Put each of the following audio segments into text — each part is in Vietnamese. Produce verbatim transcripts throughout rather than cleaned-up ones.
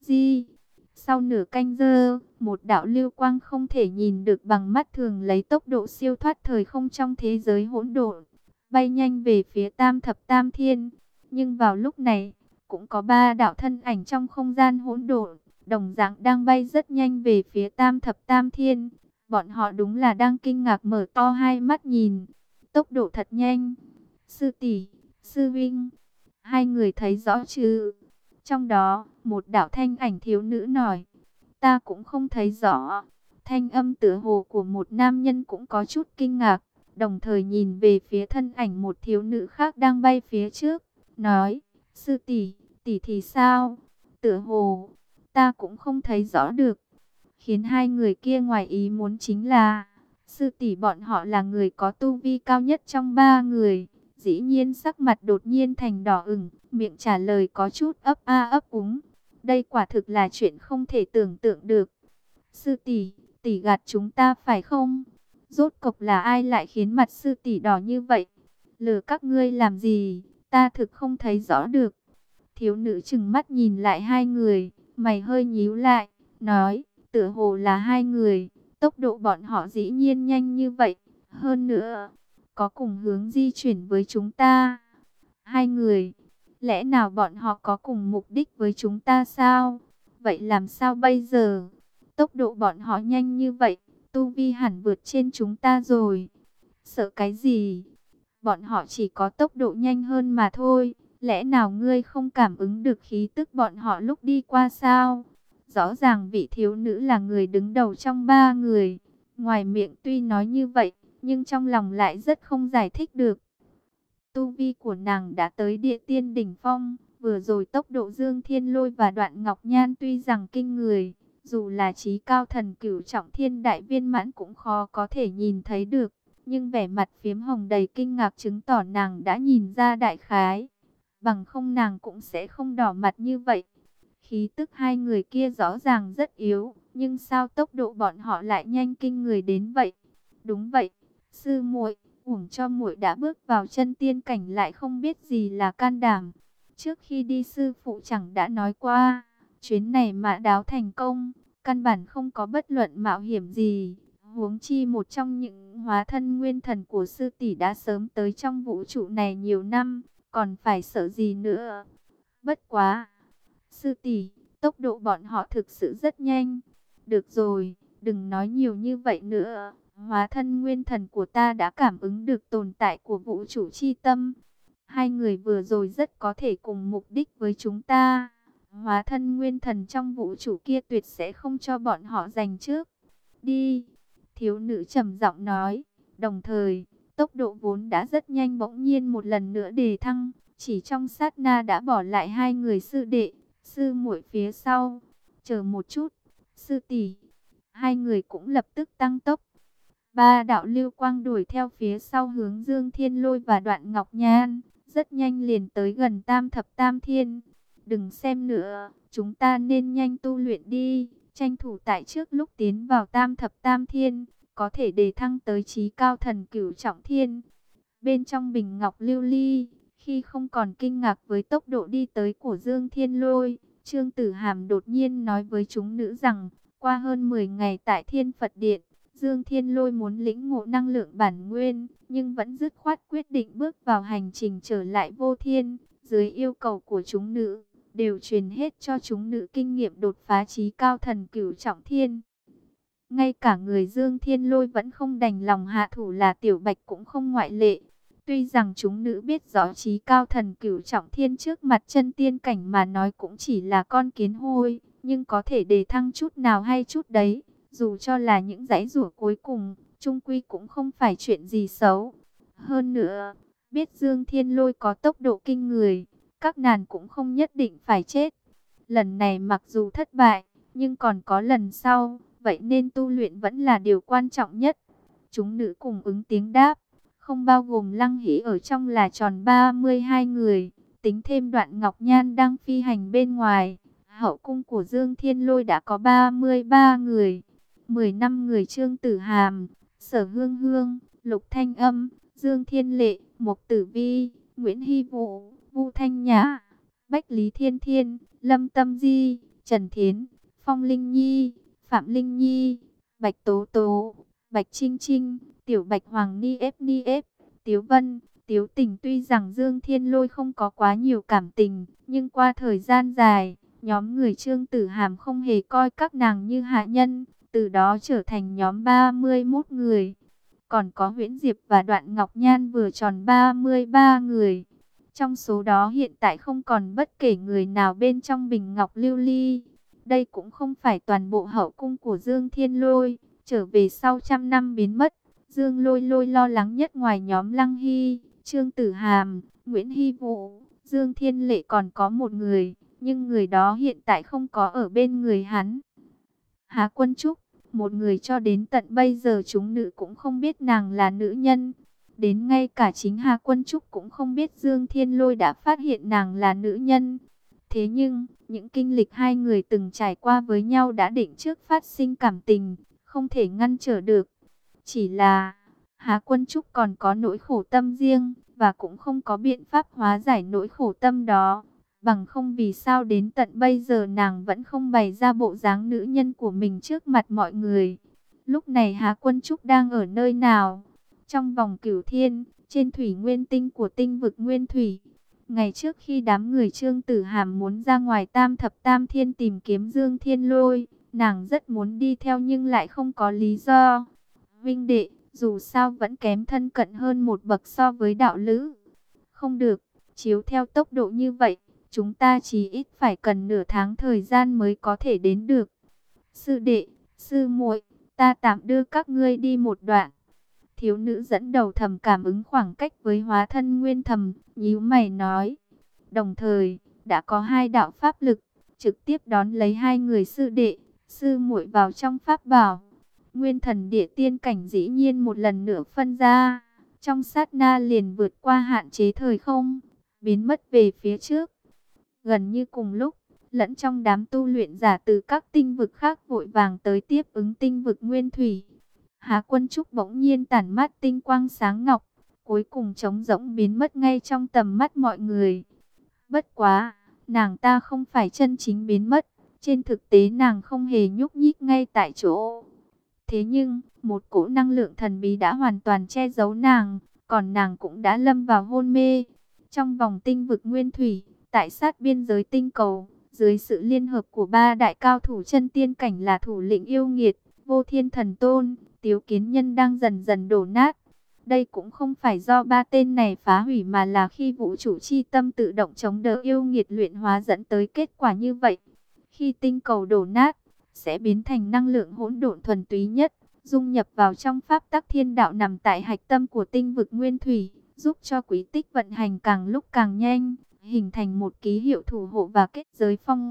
Di. Sau nửa canh giờ, một đạo lưu quang không thể nhìn được bằng mắt thường lấy tốc độ siêu thoát thời không trong thế giới hỗn độn, bay nhanh về phía Tam Thập Tam Thiên. Nhưng vào lúc này, cũng có ba đạo thân ảnh trong không gian hỗn độn, đồng dạng đang bay rất nhanh về phía Tam Thập Tam Thiên. Bọn họ đúng là đang kinh ngạc mở to hai mắt nhìn. Tốc độ thật nhanh. Sư tỷ, sư vinh, hai người thấy rõ chứ? Trong đó, một đạo thanh ảnh thiếu nữ nói, ta cũng không thấy rõ. Thanh âm tựa hồ của một nam nhân cũng có chút kinh ngạc, đồng thời nhìn về phía thân ảnh một thiếu nữ khác đang bay phía trước, nói, sư tỷ, tỷ thì sao? Tựa hồ, ta cũng không thấy rõ được. Khiến hai người kia ngoài ý muốn chính là, sư tỷ bọn họ là người có tu vi cao nhất trong ba người. Dĩ nhiên sắc mặt đột nhiên thành đỏ ửng, miệng trả lời có chút ấp a ấp úng. Đây quả thực là chuyện không thể tưởng tượng được. Sư tỷ, tỷ gạt chúng ta phải không? Rốt cục là ai lại khiến mặt sư tỷ đỏ như vậy? Lừa các ngươi làm gì? Ta thực không thấy rõ được. Thiếu nữ trừng mắt nhìn lại hai người, mày hơi nhíu lại, nói, tựa hồ là hai người. Tốc độ bọn họ dĩ nhiên nhanh như vậy. Hơn nữa, có cùng hướng di chuyển với chúng ta. Hai người, lẽ nào bọn họ có cùng mục đích với chúng ta sao? Vậy làm sao bây giờ? Tốc độ bọn họ nhanh như vậy, tu vi hẳn vượt trên chúng ta rồi. Sợ cái gì? Bọn họ chỉ có tốc độ nhanh hơn mà thôi. Lẽ nào ngươi không cảm ứng được khí tức bọn họ lúc đi qua sao? Rõ ràng vị thiếu nữ là người đứng đầu trong ba người. Ngoài miệng tuy nói như vậy, nhưng trong lòng lại rất không giải thích được. Tu vi của nàng đã tới địa tiên đỉnh phong. Vừa rồi tốc độ Dương Thiên Lôi và Đoạn Ngọc Nhan tuy rằng kinh người, dù là chí cao thần cửu trọng thiên đại viên mãn cũng khó có thể nhìn thấy được. Nhưng vẻ mặt phiếm hồng đầy kinh ngạc chứng tỏ nàng đã nhìn ra đại khái. Bằng không nàng cũng sẽ không đỏ mặt như vậy. Khí tức hai người kia rõ ràng rất yếu, nhưng sao tốc độ bọn họ lại nhanh kinh người đến vậy? Đúng vậy, sư muội, uổng cho muội đã bước vào chân tiên cảnh lại không biết gì là can đảm. Trước khi đi sư phụ chẳng đã nói qua, chuyến này mà đáo thành công, căn bản không có bất luận mạo hiểm gì. Huống chi một trong những hóa thân nguyên thần của sư tỷ đã sớm tới trong vũ trụ này nhiều năm, còn phải sợ gì nữa. Bất quá, sư tỷ, tốc độ bọn họ thực sự rất nhanh. Được rồi, đừng nói nhiều như vậy nữa. Hóa thân nguyên thần của ta đã cảm ứng được tồn tại của vũ trụ chi tâm. Hai người vừa rồi rất có thể cùng mục đích với chúng ta. Hóa thân nguyên thần trong vũ trụ kia tuyệt sẽ không cho bọn họ giành trước. Đi, thiếu nữ trầm giọng nói. Đồng thời, tốc độ vốn đã rất nhanh bỗng nhiên một lần nữa đề thăng. Chỉ trong sát na đã bỏ lại hai người sư đệ, sư muội phía sau. Chờ một chút, sư tỷ. Hai người cũng lập tức tăng tốc. Ba đạo lưu quang đuổi theo phía sau hướng Dương Thiên Lôi và Đoạn Ngọc Nhan, rất nhanh liền tới gần Tam Thập Tam Thiên. Đừng xem nữa, chúng ta nên nhanh tu luyện đi, tranh thủ tại trước lúc tiến vào Tam Thập Tam Thiên, có thể đề thăng tới chí cao thần cửu trọng thiên. Bên trong bình ngọc lưu ly, khi không còn kinh ngạc với tốc độ đi tới của Dương Thiên Lôi, Trương Tử Hàm đột nhiên nói với chúng nữ rằng, qua hơn mười ngày tại Thiên Phật Điện, Dương Thiên Lôi muốn lĩnh ngộ năng lượng bản nguyên, nhưng vẫn dứt khoát quyết định bước vào hành trình trở lại vô thiên. Dưới yêu cầu của chúng nữ, đều truyền hết cho chúng nữ kinh nghiệm đột phá chí cao thần cửu trọng thiên. Ngay cả người Dương Thiên Lôi vẫn không đành lòng hạ thủ là Tiểu Bạch cũng không ngoại lệ. Tuy rằng chúng nữ biết rõ chí cao thần cửu trọng thiên trước mặt chân tiên cảnh mà nói cũng chỉ là con kiến hôi, nhưng có thể đề thăng chút nào hay chút đấy. Dù cho là những giãy giụa cuối cùng, chung quy cũng không phải chuyện gì xấu. Hơn nữa, biết Dương Thiên Lôi có tốc độ kinh người, các nàng cũng không nhất định phải chết. Lần này mặc dù thất bại, nhưng còn có lần sau, vậy nên tu luyện vẫn là điều quan trọng nhất. Chúng nữ cùng ứng tiếng đáp, không bao gồm Lăng Hỷ ở trong là tròn ba mươi hai người, tính thêm Đoạn Ngọc Nhan đang phi hành bên ngoài. Hậu cung của Dương Thiên Lôi đã có ba mươi ba người. mười năm người Trương Tử Hàm, Sở Hương Hương, Lục Thanh Âm, Dương Thiên Lệ, Mục Tử Vi, Nguyễn Hy Vũ, Vu Thanh Nhã, Bách Lý Thiên Thiên, Lâm Tâm Di, Trần Thiến, Phong Linh Nhi, Phạm Linh Nhi, Bạch Tố Tố, Bạch Trinh Trinh, Tiểu Bạch Hoàng Ni ép Ni ép, Tiếu Vân, Tiếu Tình. Tuy rằng Dương Thiên Lôi không có quá nhiều cảm tình, nhưng qua thời gian dài, nhóm người Trương Tử Hàm không hề coi các nàng như hạ nhân, từ đó trở thành nhóm ba mươi mốt người. Còn có Huyễn Diệp và Đoạn Ngọc Nhan vừa tròn ba mươi ba người. Trong số đó hiện tại không còn bất kể người nào bên trong bình ngọc lưu ly. Đây cũng không phải toàn bộ hậu cung của Dương Thiên Lôi. Trở về sau trăm năm biến mất, Dương Lôi Lôi lo lắng nhất ngoài nhóm Lăng Hy, Trương Tử Hàm, Nguyễn Hy Vũ, Dương Thiên Lệ còn có một người, nhưng người đó hiện tại không có ở bên người hắn. Hà Quân Trúc, một người cho đến tận bây giờ chúng nữ cũng không biết nàng là nữ nhân. Đến ngay cả chính Hà Quân Trúc cũng không biết Dương Thiên Lôi đã phát hiện nàng là nữ nhân. Thế nhưng, những kinh lịch hai người từng trải qua với nhau đã định trước phát sinh cảm tình, không thể ngăn trở được. Chỉ là, Hà Quân Trúc còn có nỗi khổ tâm riêng, và cũng không có biện pháp hóa giải nỗi khổ tâm đó. Bằng không vì sao đến tận bây giờ nàng vẫn không bày ra bộ dáng nữ nhân của mình trước mặt mọi người. Lúc này Hà Quân Trúc đang ở nơi nào? Trong vòng cửu thiên, trên thủy nguyên tinh của tinh vực Nguyên Thủy. Ngày trước khi đám người Trương Tử Hàm muốn ra ngoài Tam Thập Tam Thiên tìm kiếm Dương Thiên Lôi, nàng rất muốn đi theo nhưng lại không có lý do. Vinh đệ, dù sao vẫn kém thân cận hơn một bậc so với đạo lữ. Không được, chiếu theo tốc độ như vậy, chúng ta chỉ ít phải cần nửa tháng thời gian mới có thể đến được. Sư đệ, sư muội, ta tạm đưa các ngươi đi một đoạn. Thiếu nữ dẫn đầu thầm cảm ứng khoảng cách với hóa thân Nguyên Thầm, nhíu mày nói. Đồng thời, đã có hai đạo pháp lực, trực tiếp đón lấy hai người sư đệ, sư muội vào trong pháp bảo. Nguyên Thần Địa Tiên cảnh dĩ nhiên một lần nữa phân ra, trong sát na liền vượt qua hạn chế thời không, biến mất về phía trước. Gần như cùng lúc, lẫn trong đám tu luyện giả từ các tinh vực khác vội vàng tới tiếp ứng tinh vực Nguyên Thủy. Hà Quân Trúc bỗng nhiên tản mát tinh quang sáng ngọc, cuối cùng trống rỗng biến mất ngay trong tầm mắt mọi người. Bất quá, nàng ta không phải chân chính biến mất, trên thực tế nàng không hề nhúc nhích ngay tại chỗ. Thế nhưng, một cỗ năng lượng thần bí đã hoàn toàn che giấu nàng, còn nàng cũng đã lâm vào hôn mê. Trong vòng tinh vực Nguyên Thủy, tại sát biên giới tinh cầu, dưới sự liên hợp của ba đại cao thủ chân tiên cảnh là thủ lĩnh yêu nghiệt, Vô Thiên Thần Tôn, Tiếu Kiến Nhân đang dần dần đổ nát. Đây cũng không phải do ba tên này phá hủy mà là khi vũ trụ chi tâm tự động chống đỡ yêu nghiệt luyện hóa dẫn tới kết quả như vậy. Khi tinh cầu đổ nát, sẽ biến thành năng lượng hỗn độn thuần túy nhất, dung nhập vào trong pháp tắc thiên đạo nằm tại hạch tâm của tinh vực Nguyên Thủy, giúp cho quý tích vận hành càng lúc càng nhanh, hình thành một ký hiệu thủ hộ và kết giới phong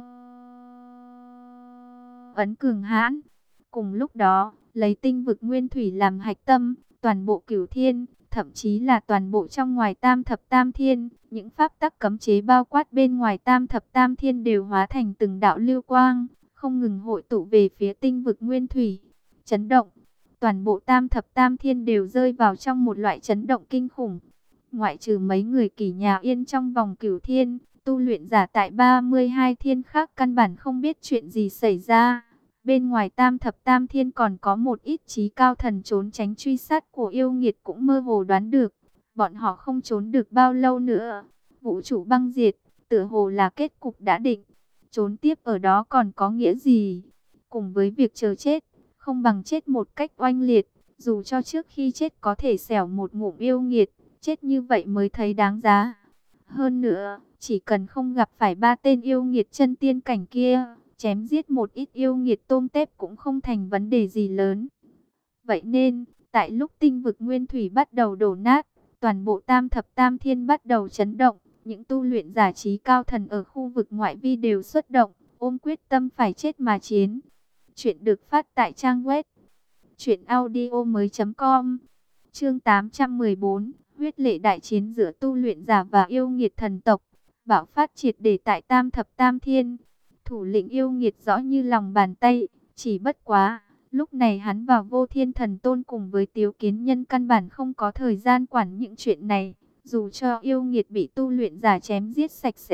ấn cường hãn. Cùng lúc đó, lấy tinh vực Nguyên Thủy làm hạch tâm, toàn bộ cửu thiên, thậm chí là toàn bộ trong ngoài Tam Thập Tam Thiên, những pháp tắc cấm chế bao quát bên ngoài Tam Thập Tam Thiên đều hóa thành từng đạo lưu quang, không ngừng hội tụ về phía tinh vực Nguyên Thủy. Chấn động, toàn bộ Tam Thập Tam Thiên đều rơi vào trong một loại chấn động kinh khủng. Ngoại trừ mấy người Kỷ Nhà Yên trong vòng cửu thiên, tu luyện giả tại ba mươi hai thiên khác căn bản không biết chuyện gì xảy ra. Bên ngoài Tam Thập Tam Thiên còn có một ít trí cao thần trốn tránh truy sát của yêu nghiệt cũng mơ hồ đoán được. Bọn họ không trốn được bao lâu nữa. Vũ trụ băng diệt, tựa hồ là kết cục đã định. Trốn tiếp ở đó còn có nghĩa gì? Cùng với việc chờ chết, không bằng chết một cách oanh liệt. Dù cho trước khi chết có thể xẻo một ngụm yêu nghiệt, chết như vậy mới thấy đáng giá. Hơn nữa, chỉ cần không gặp phải ba tên yêu nghiệt chân tiên cảnh kia, chém giết một ít yêu nghiệt tôm tép cũng không thành vấn đề gì lớn. Vậy nên, tại lúc tinh vực Nguyên Thủy bắt đầu đổ nát, toàn bộ Tam Thập Tam Thiên bắt đầu chấn động, những tu luyện giả trí cao thần ở khu vực ngoại vi đều xuất động, ôm quyết tâm phải chết mà chiến. Chuyện được phát tại trang web truyện audio mới chấm com. Chương tám trăm mười bốn, huyết lệ đại chiến giữa tu luyện giả và yêu nghiệt thần tộc, bạo phát triệt để tại Tam Thập Tam Thiên. Thủ lĩnh yêu nghiệt rõ như lòng bàn tay, chỉ bất quá, lúc này hắn và Vô Thiên Thần Tôn cùng với Tiếu Kiến Nhân căn bản không có thời gian quản những chuyện này. Dù cho yêu nghiệt bị tu luyện giả chém giết sạch sẽ,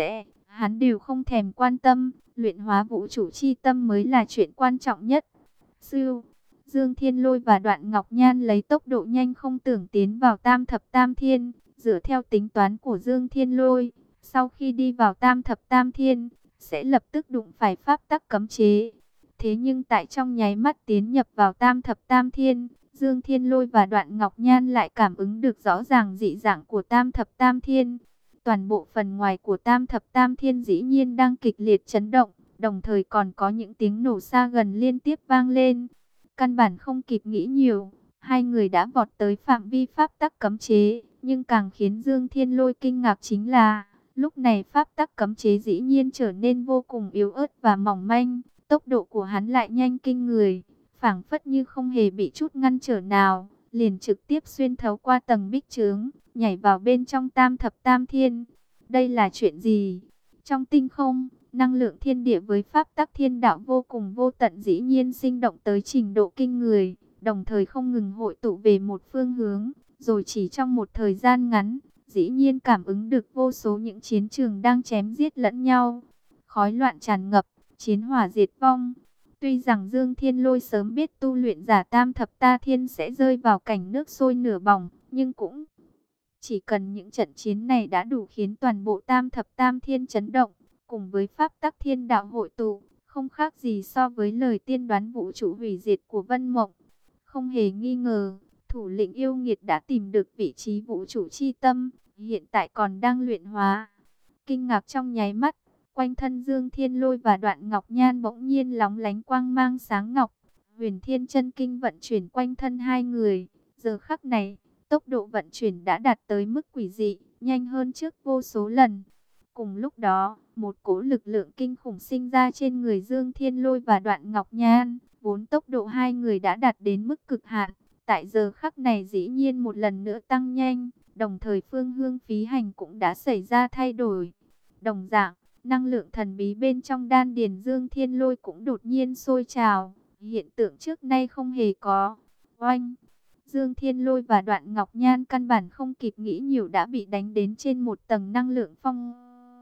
hắn đều không thèm quan tâm, luyện hóa vũ trụ chi tâm mới là chuyện quan trọng nhất. Sư, Dương Thiên Lôi và Đoạn Ngọc Nhan lấy tốc độ nhanh không tưởng tiến vào Tam Thập Tam Thiên, dựa theo tính toán của Dương Thiên Lôi, sau khi đi vào Tam Thập Tam Thiên, sẽ lập tức đụng phải pháp tắc cấm chế. Thế nhưng tại trong nháy mắt tiến nhập vào Tam Thập Tam Thiên, Dương Thiên Lôi và Đoạn Ngọc Nhan lại cảm ứng được rõ ràng dị dạng của Tam Thập Tam Thiên. Toàn bộ phần ngoài của Tam Thập Tam Thiên dĩ nhiên đang kịch liệt chấn động, đồng thời còn có những tiếng nổ xa gần liên tiếp vang lên. Căn bản không kịp nghĩ nhiều, hai người đã vọt tới phạm vi pháp tắc cấm chế, nhưng càng khiến Dương Thiên Lôi kinh ngạc chính là, lúc này pháp tắc cấm chế dĩ nhiên trở nên vô cùng yếu ớt và mỏng manh, tốc độ của hắn lại nhanh kinh người, phảng phất như không hề bị chút ngăn trở nào, liền trực tiếp xuyên thấu qua tầng bích chướng, nhảy vào bên trong Tam Thập Tam Thiên. Đây là chuyện gì? Trong tinh không, năng lượng thiên địa với pháp tắc thiên đạo vô cùng vô tận dĩ nhiên sinh động tới trình độ kinh người, đồng thời không ngừng hội tụ về một phương hướng, rồi chỉ trong một thời gian ngắn, dĩ nhiên cảm ứng được vô số những chiến trường đang chém giết lẫn nhau. Khói loạn tràn ngập, chiến hỏa diệt vong. Tuy rằng Dương Thiên Lôi sớm biết tu luyện giả Tam Thập Ta Thiên sẽ rơi vào cảnh nước sôi nửa bỏng, nhưng cũng chỉ cần những trận chiến này đã đủ khiến toàn bộ Tam Thập Tam Thiên chấn động, cùng với pháp tắc thiên đạo hội tụ, không khác gì so với lời tiên đoán vũ trụ hủy diệt của Vân Mộng. Không hề nghi ngờ, thủ lĩnh yêu nghiệt đã tìm được vị trí vũ trụ chi tâm, hiện tại còn đang luyện hóa. Kinh ngạc trong nháy mắt, quanh thân Dương Thiên Lôi và Đoạn Ngọc Nhan bỗng nhiên lóng lánh quang mang sáng ngọc. Huyền Thiên Chân Kinh vận chuyển quanh thân hai người, giờ khắc này, tốc độ vận chuyển đã đạt tới mức quỷ dị, nhanh hơn trước vô số lần. Cùng lúc đó, một cỗ lực lượng kinh khủng sinh ra trên người Dương Thiên Lôi và Đoạn Ngọc Nhan, vốn tốc độ hai người đã đạt đến mức cực hạn, tại giờ khắc này dĩ nhiên một lần nữa tăng nhanh, đồng thời phương hướng phí hành cũng đã xảy ra thay đổi. Đồng dạng, năng lượng thần bí bên trong đan điền Dương Thiên Lôi cũng đột nhiên sôi trào, hiện tượng trước nay không hề có. Oanh! Dương Thiên Lôi và Đoạn Ngọc Nhan căn bản không kịp nghĩ nhiều đã bị đánh đến trên một tầng năng lượng phong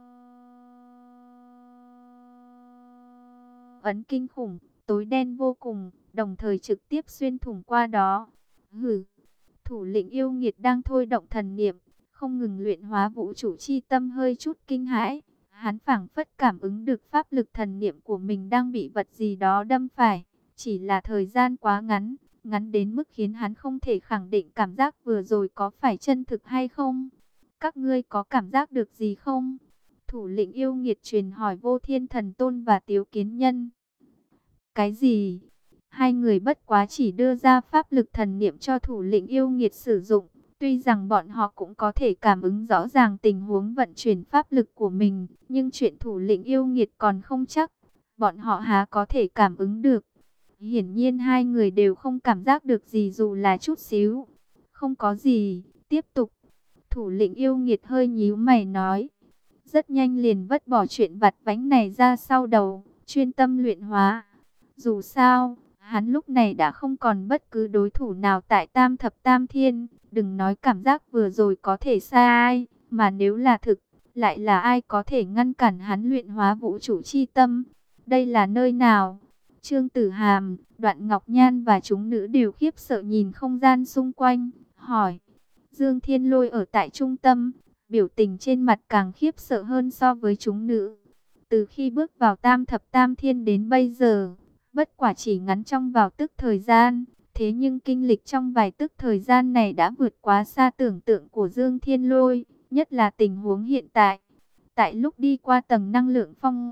ấn kinh khủng, tối đen vô cùng, đồng thời trực tiếp xuyên thủng qua đó. Hừ! Thủ lĩnh yêu nghiệt đang thôi động thần niệm, không ngừng luyện hóa vũ trụ chi tâm hơi chút kinh hãi. Hắn phảng phất cảm ứng được pháp lực thần niệm của mình đang bị vật gì đó đâm phải. Chỉ là thời gian quá ngắn, ngắn đến mức khiến hắn không thể khẳng định cảm giác vừa rồi có phải chân thực hay không. Các ngươi có cảm giác được gì không? Thủ lĩnh yêu nghiệt truyền hỏi Vô Thiên Thần Tôn và Tiếu Kiến Nhân. Cái gì? Hai người bất quá chỉ đưa ra pháp lực thần niệm cho thủ lĩnh yêu nghiệt sử dụng. Tuy rằng bọn họ cũng có thể cảm ứng rõ ràng tình huống vận chuyển pháp lực của mình, nhưng chuyện thủ lĩnh yêu nghiệt còn không chắc. Bọn họ há có thể cảm ứng được. Hiển nhiên hai người đều không cảm giác được gì dù là chút xíu. Không có gì, tiếp tục. Thủ lĩnh yêu nghiệt hơi nhíu mày nói. Rất nhanh liền vứt bỏ chuyện vặt vãnh này ra sau đầu, chuyên tâm luyện hóa. Dù sao, hắn lúc này đã không còn bất cứ đối thủ nào tại Tam Thập Tam Thiên. Đừng nói cảm giác vừa rồi có thể sai, mà nếu là thực, lại là ai có thể ngăn cản hắn luyện hóa vũ trụ chi tâm? Đây là nơi nào? Trương Tử Hàm, Đoạn Ngọc Nhan và chúng nữ đều khiếp sợ nhìn không gian xung quanh, hỏi. Dương Thiên Lôi ở tại trung tâm, biểu tình trên mặt càng khiếp sợ hơn so với chúng nữ. Từ khi bước vào Tam Thập Tam Thiên đến bây giờ, bất quả chỉ ngắn trong vào tức thời gian, thế nhưng kinh lịch trong vài tức thời gian này đã vượt quá xa tưởng tượng của Dương Thiên Lôi, nhất là tình huống hiện tại. Tại lúc đi qua tầng năng lượng phong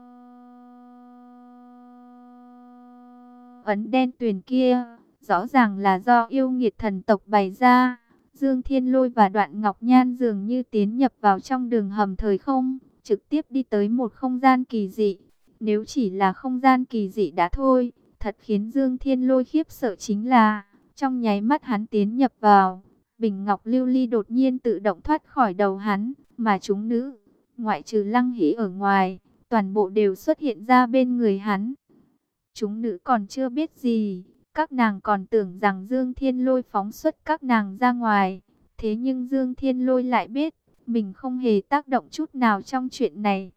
ấn đen tuyền kia, rõ ràng là do yêu nghiệt thần tộc bày ra. Dương Thiên Lôi và Đoạn Ngọc Nhan dường như tiến nhập vào trong đường hầm thời không, trực tiếp đi tới một không gian kỳ dị. Nếu chỉ là không gian kỳ dị đã thôi, thật khiến Dương Thiên Lôi khiếp sợ chính là, trong nháy mắt hắn tiến nhập vào, bình ngọc lưu ly đột nhiên tự động thoát khỏi đầu hắn, mà chúng nữ, ngoại trừ Lăng Hỷ ở ngoài, toàn bộ đều xuất hiện ra bên người hắn. Chúng nữ còn chưa biết gì, các nàng còn tưởng rằng Dương Thiên Lôi phóng xuất các nàng ra ngoài, thế nhưng Dương Thiên Lôi lại biết, mình không hề tác động chút nào trong chuyện này.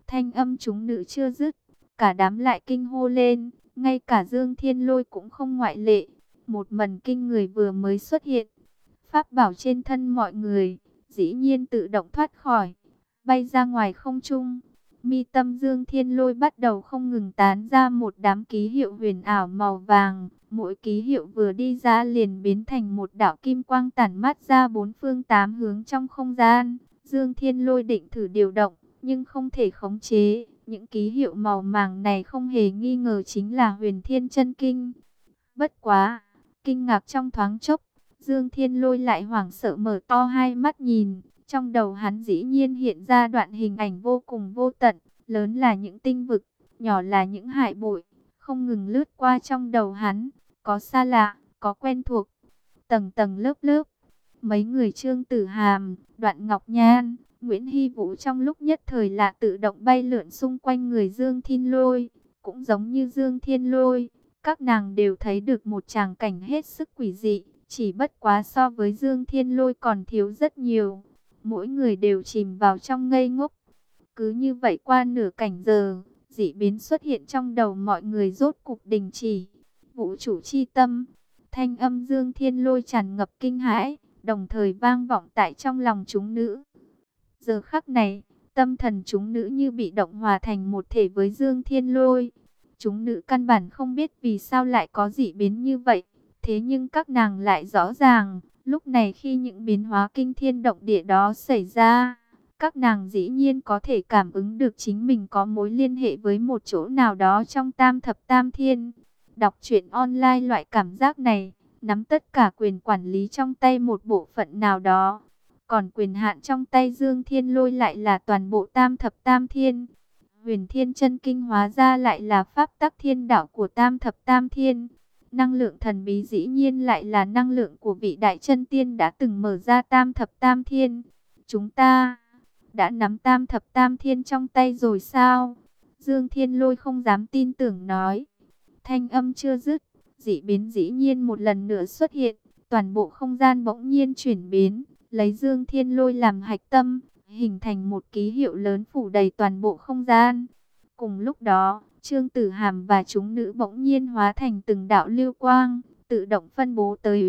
Thanh âm chúng nữ chưa dứt, cả đám lại kinh hô lên, ngay cả Dương Thiên Lôi cũng không ngoại lệ. Một màn kinh người vừa mới xuất hiện, pháp bảo trên thân mọi người dĩ nhiên tự động thoát khỏi, bay ra ngoài không trung. Mi tâm Dương Thiên Lôi bắt đầu không ngừng tán ra một đám ký hiệu huyền ảo màu vàng, mỗi ký hiệu vừa đi ra liền biến thành một đạo kim quang tản mát ra bốn phương tám hướng trong không gian. Dương Thiên Lôi định thử điều động, nhưng không thể khống chế. Những ký hiệu màu màng này không hề nghi ngờ chính là Huyền Thiên Chân Kinh. Bất quá, kinh ngạc trong thoáng chốc, Dương Thiên Lôi lại hoảng sợ mở to hai mắt nhìn. Trong đầu hắn dĩ nhiên hiện ra đoạn hình ảnh vô cùng vô tận, lớn là những tinh vực, nhỏ là những hải bụi, không ngừng lướt qua trong đầu hắn, có xa lạ, có quen thuộc, tầng tầng lớp lớp. Mấy người Trương Tử Hàm, Đoạn Ngọc Nhan, Nguyễn Hy Vũ trong lúc nhất thời là tự động bay lượn xung quanh người Dương Thiên Lôi, cũng giống như Dương Thiên Lôi, các nàng đều thấy được một tràng cảnh hết sức quỷ dị, chỉ bất quá so với Dương Thiên Lôi còn thiếu rất nhiều. Mỗi người đều chìm vào trong ngây ngốc. Cứ như vậy qua nửa cảnh giờ, dị biến xuất hiện trong đầu mọi người rốt cục đình chỉ. Vũ chủ chi tâm, thanh âm Dương Thiên Lôi tràn ngập kinh hãi, đồng thời vang vọng tại trong lòng chúng nữ. Giờ khắc này, tâm thần chúng nữ như bị động hòa thành một thể với Dương Thiên Lôi. Chúng nữ căn bản không biết vì sao lại có dị biến như vậy, thế nhưng các nàng lại rõ ràng. Lúc này khi những biến hóa kinh thiên động địa đó xảy ra, các nàng dĩ nhiên có thể cảm ứng được chính mình có mối liên hệ với một chỗ nào đó trong tam thập tam thiên. Đọc truyện online loại cảm giác này, nắm tất cả quyền quản lý trong tay một bộ phận nào đó. Còn quyền hạn trong tay Dương Thiên Lôi lại là toàn bộ tam thập tam thiên. Huyền Thiên Chân Kinh hóa ra lại là pháp tắc thiên đạo của tam thập tam thiên. Năng lượng thần bí dĩ nhiên lại là năng lượng của vị đại chân tiên đã từng mở ra tam thập tam thiên. Chúng ta đã nắm tam thập tam thiên trong tay rồi sao? Dương Thiên Lôi không dám tin tưởng nói. Thanh âm chưa dứt, dị biến dĩ nhiên một lần nữa xuất hiện. Toàn bộ không gian bỗng nhiên chuyển biến, lấy Dương Thiên Lôi làm hạch tâm, hình thành một ký hiệu lớn phủ đầy toàn bộ không gian. Cùng lúc đó, Trương Tử Hàm và chúng nữ bỗng nhiên hóa thành từng đạo lưu quang, tự động phân bố tới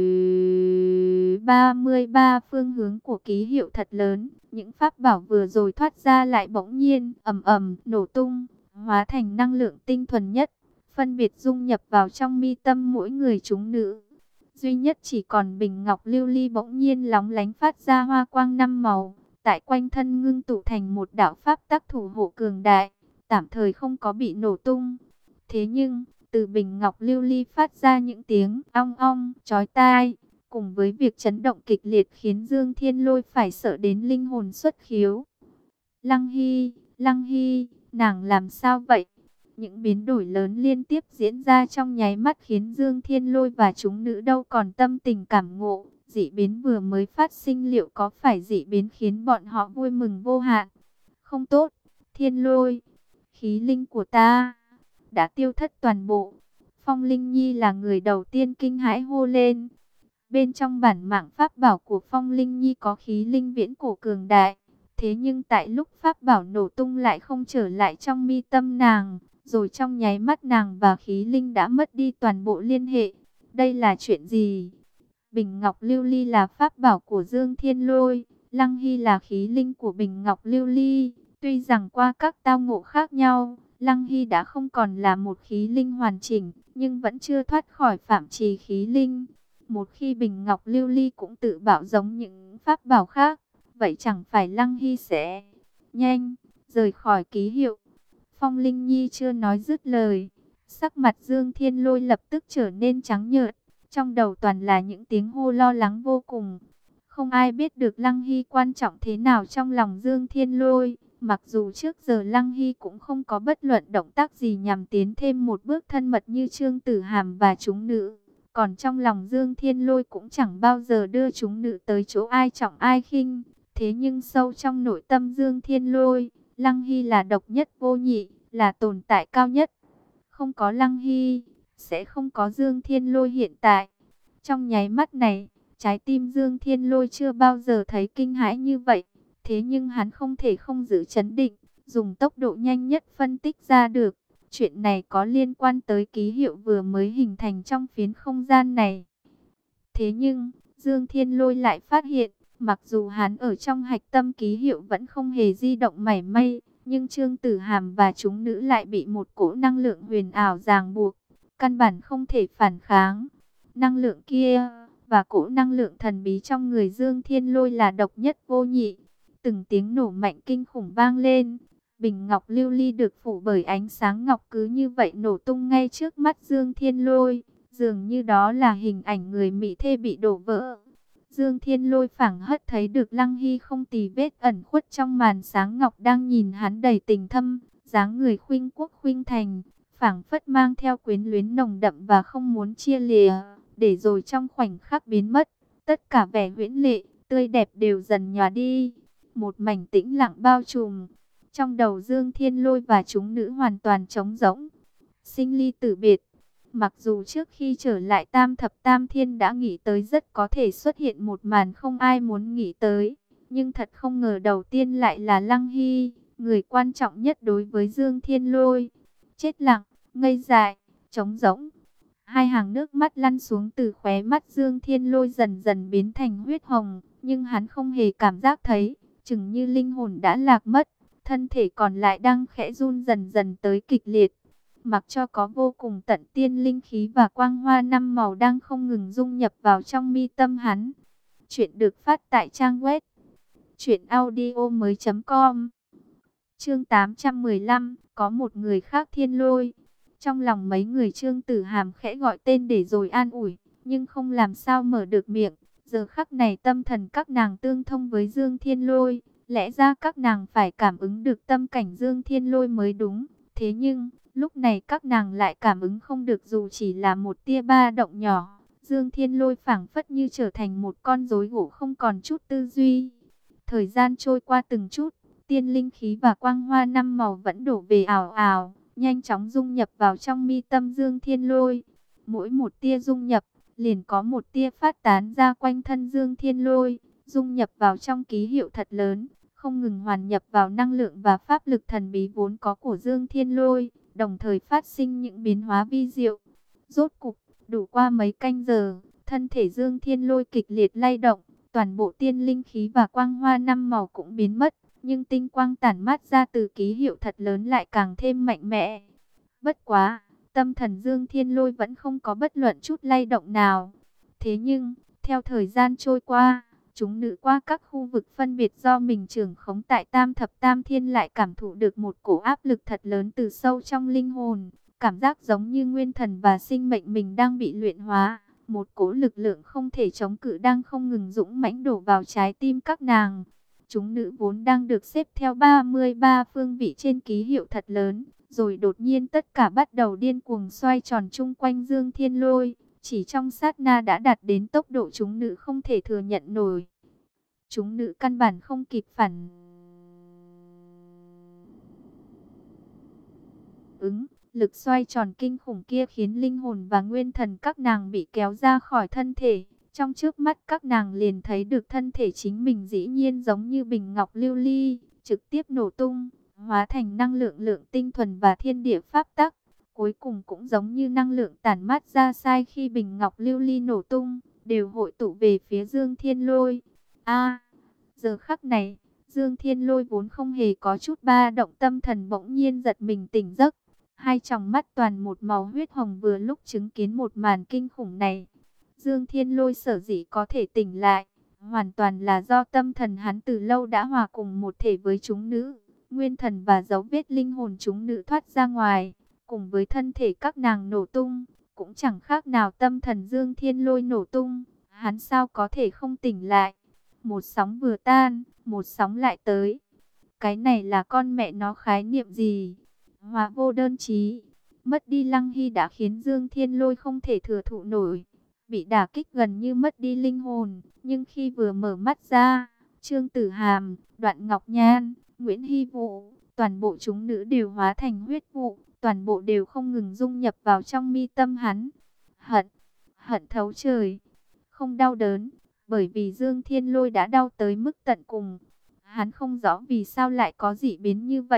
ba mươi ba phương hướng của ký hiệu thật lớn. Những pháp bảo vừa rồi thoát ra lại bỗng nhiên ầm ầm nổ tung, hóa thành năng lượng tinh thuần nhất, phân biệt dung nhập vào trong mi tâm mỗi người chúng nữ. Duy nhất chỉ còn bình ngọc lưu ly bỗng nhiên lóng lánh phát ra hoa quang năm màu, tại quanh thân ngưng tụ thành một đạo pháp tắc thủ hộ cường đại, tạm thời không có bị nổ tung. Thế nhưng, từ bình ngọc lưu ly phát ra những tiếng ong ong, chói tai, cùng với việc chấn động kịch liệt khiến Dương Thiên Lôi phải sợ đến linh hồn xuất khiếu. Lăng Hy, Lăng Hy, nàng làm sao vậy? Những biến đổi lớn liên tiếp diễn ra trong nháy mắt khiến Dương Thiên Lôi và chúng nữ đâu còn tâm tình cảm ngộ. Dị biến vừa mới phát sinh liệu có phải dị biến khiến bọn họ vui mừng vô hạn? Không tốt, Thiên Lôi, khí linh của ta đã tiêu thất toàn bộ. Phong Linh Nhi là người đầu tiên kinh hãi hô lên. Bên trong bản mạng pháp bảo của Phong Linh Nhi có khí linh viễn cổ cường đại. Thế nhưng tại lúc pháp bảo nổ tung lại không trở lại trong mi tâm nàng. Rồi trong nháy mắt nàng và khí linh đã mất đi toàn bộ liên hệ. Đây là chuyện gì? Bình Ngọc Lưu Ly là pháp bảo của Dương Thiên Lôi. Lăng Hy là khí linh của Bình Ngọc Lưu Ly. Tuy rằng qua các tao ngộ khác nhau, Lăng Hy đã không còn là một khí linh hoàn chỉnh, nhưng vẫn chưa thoát khỏi phạm trì khí linh. Một khi Bình Ngọc Lưu Ly cũng tự bảo giống những pháp bảo khác, vậy chẳng phải Lăng Hy sẽ nhanh rời khỏi ký hiệu. Phong Linh Nhi chưa nói dứt lời, sắc mặt Dương Thiên Lôi lập tức trở nên trắng nhợt, trong đầu toàn là những tiếng hô lo lắng vô cùng. Không ai biết được Lăng Hy quan trọng thế nào trong lòng Dương Thiên Lôi. Mặc dù trước giờ Lăng Hy cũng không có bất luận động tác gì nhằm tiến thêm một bước thân mật như Trương Tử Hàm và chúng nữ. Còn trong lòng Dương Thiên Lôi cũng chẳng bao giờ đưa chúng nữ tới chỗ ai trọng ai khinh. Thế nhưng sâu trong nội tâm Dương Thiên Lôi, Lăng Hy là độc nhất vô nhị, là tồn tại cao nhất. Không có Lăng Hy, sẽ không có Dương Thiên Lôi hiện tại. Trong nháy mắt này, trái tim Dương Thiên Lôi chưa bao giờ thấy kinh hãi như vậy. Thế nhưng hắn không thể không giữ chấn định, dùng tốc độ nhanh nhất phân tích ra được. Chuyện này có liên quan tới ký hiệu vừa mới hình thành trong phiến không gian này. Thế nhưng, Dương Thiên Lôi lại phát hiện, mặc dù hắn ở trong hạch tâm ký hiệu vẫn không hề di động mảy may, nhưng Trương Tử Hàm và chúng nữ lại bị một cỗ năng lượng huyền ảo ràng buộc, căn bản không thể phản kháng. Năng lượng kia và cỗ năng lượng thần bí trong người Dương Thiên Lôi là độc nhất vô nhị. Từng tiếng nổ mạnh kinh khủng vang lên, bình ngọc lưu ly được phủ bởi ánh sáng ngọc cứ như vậy nổ tung ngay trước mắt Dương Thiên Lôi, dường như đó là hình ảnh người mỹ thê bị đổ vỡ. Dương Thiên Lôi phảng hất thấy được Lăng Hy không tì vết ẩn khuất trong màn sáng ngọc đang nhìn hắn đầy tình thâm, dáng người khuynh quốc khuynh thành, phảng phất mang theo quyến luyến nồng đậm và không muốn chia lìa, để rồi trong khoảnh khắc biến mất, tất cả vẻ huyễn lệ, tươi đẹp đều dần nhòa đi. Một mảnh tĩnh lặng bao trùm, trong đầu Dương Thiên Lôi và chúng nữ hoàn toàn trống rỗng. Sinh ly tử biệt. Mặc dù trước khi trở lại Tam Thập Tam Thiên đã nghĩ tới rất có thể xuất hiện một màn không ai muốn nghĩ tới, nhưng thật không ngờ đầu tiên lại là Lăng Hy, người quan trọng nhất đối với Dương Thiên Lôi. Chết lặng, ngây dại, trống rỗng. Hai hàng nước mắt lăn xuống từ khóe mắt Dương Thiên Lôi dần dần biến thành huyết hồng, nhưng hắn không hề cảm giác thấy, chừng như linh hồn đã lạc mất, thân thể còn lại đang khẽ run dần dần tới kịch liệt. Mặc cho có vô cùng tận tiên linh khí và quang hoa năm màu đang không ngừng dung nhập vào trong mi tâm hắn. Chuyện được phát tại trang web truyện audio mới chấm com. Chương tám trăm mười lăm, có một người khác Thiên Lôi. Trong lòng mấy người Trương Tử Hàm khẽ gọi tên để rồi an ủi, nhưng không làm sao mở được miệng. Giờ khắc này tâm thần các nàng tương thông với Dương Thiên Lôi, lẽ ra các nàng phải cảm ứng được tâm cảnh Dương Thiên Lôi mới đúng. Thế nhưng, lúc này các nàng lại cảm ứng không được dù chỉ là một tia ba động nhỏ. Dương Thiên Lôi phảng phất như trở thành một con rối gỗ không còn chút tư duy. Thời gian trôi qua từng chút, tiên linh khí và quang hoa năm màu vẫn đổ về ảo ảo, nhanh chóng dung nhập vào trong mi tâm Dương Thiên Lôi. Mỗi một tia dung nhập, liền có một tia phát tán ra quanh thân Dương Thiên Lôi, dung nhập vào trong ký hiệu thật lớn, không ngừng hoàn nhập vào năng lượng và pháp lực thần bí vốn có của Dương Thiên Lôi, đồng thời phát sinh những biến hóa vi diệu. Rốt cục, đủ qua mấy canh giờ, thân thể Dương Thiên Lôi kịch liệt lay động, toàn bộ tiên linh khí và quang hoa năm màu cũng biến mất, nhưng tinh quang tản mát ra từ ký hiệu thật lớn lại càng thêm mạnh mẽ. Bất quá, tâm thần Dương Thiên Lôi vẫn không có bất luận chút lay động nào. Thế nhưng, theo thời gian trôi qua, chúng nữ qua các khu vực phân biệt do mình trưởng khống tại Tam Thập Tam Thiên lại cảm thụ được một cổ áp lực thật lớn từ sâu trong linh hồn. Cảm giác giống như nguyên thần và sinh mệnh mình đang bị luyện hóa. Một cỗ lực lượng không thể chống cự đang không ngừng dũng mãnh đổ vào trái tim các nàng. Chúng nữ vốn đang được xếp theo ba mươi ba phương vị trên ký hiệu thật lớn. Rồi đột nhiên tất cả bắt đầu điên cuồng xoay tròn chung quanh Dương Thiên Lôi. Chỉ trong sát na đã đạt đến tốc độ chúng nữ không thể thừa nhận nổi. Chúng nữ căn bản không kịp phản ứng. Lực xoay tròn kinh khủng kia khiến linh hồn và nguyên thần các nàng bị kéo ra khỏi thân thể. Trong trước mắt các nàng liền thấy được thân thể chính mình dĩ nhiên giống như bình ngọc lưu ly, trực tiếp nổ tung, hóa thành năng lượng lượng tinh thuần và thiên địa pháp tắc. Cuối cùng cũng giống như năng lượng tản mát ra sai khi bình ngọc lưu ly nổ tung, đều hội tụ về phía Dương Thiên Lôi. A, giờ khắc này, Dương Thiên Lôi vốn không hề có chút ba động, tâm thần bỗng nhiên giật mình tỉnh giấc. Hai tròng mắt toàn một màu huyết hồng vừa lúc chứng kiến một màn kinh khủng này. Dương Thiên Lôi sở dĩ có thể tỉnh lại, hoàn toàn là do tâm thần hắn từ lâu đã hòa cùng một thể với chúng nữ. Nguyên thần và dấu vết linh hồn chúng nữ thoát ra ngoài, cùng với thân thể các nàng nổ tung, cũng chẳng khác nào tâm thần Dương Thiên Lôi nổ tung. Hắn sao có thể không tỉnh lại? Một sóng vừa tan, một sóng lại tới. Cái này là con mẹ nó khái niệm gì? Hóa vô đơn chí. Mất đi Lăng Hy đã khiến Dương Thiên Lôi không thể thừa thụ nổi, bị đả kích gần như mất đi linh hồn. Nhưng khi vừa mở mắt ra, Trương Tử Hàm, Đoạn Ngọc Nhan, Nguyễn Hy Vũ, toàn bộ chúng nữ đều hóa thành huyết vụ, toàn bộ đều không ngừng dung nhập vào trong mi tâm hắn. Hận, hận thấu trời, không đau đớn, bởi vì Dương Thiên Lôi đã đau tới mức tận cùng. Hắn không rõ vì sao lại có dị biến như vậy,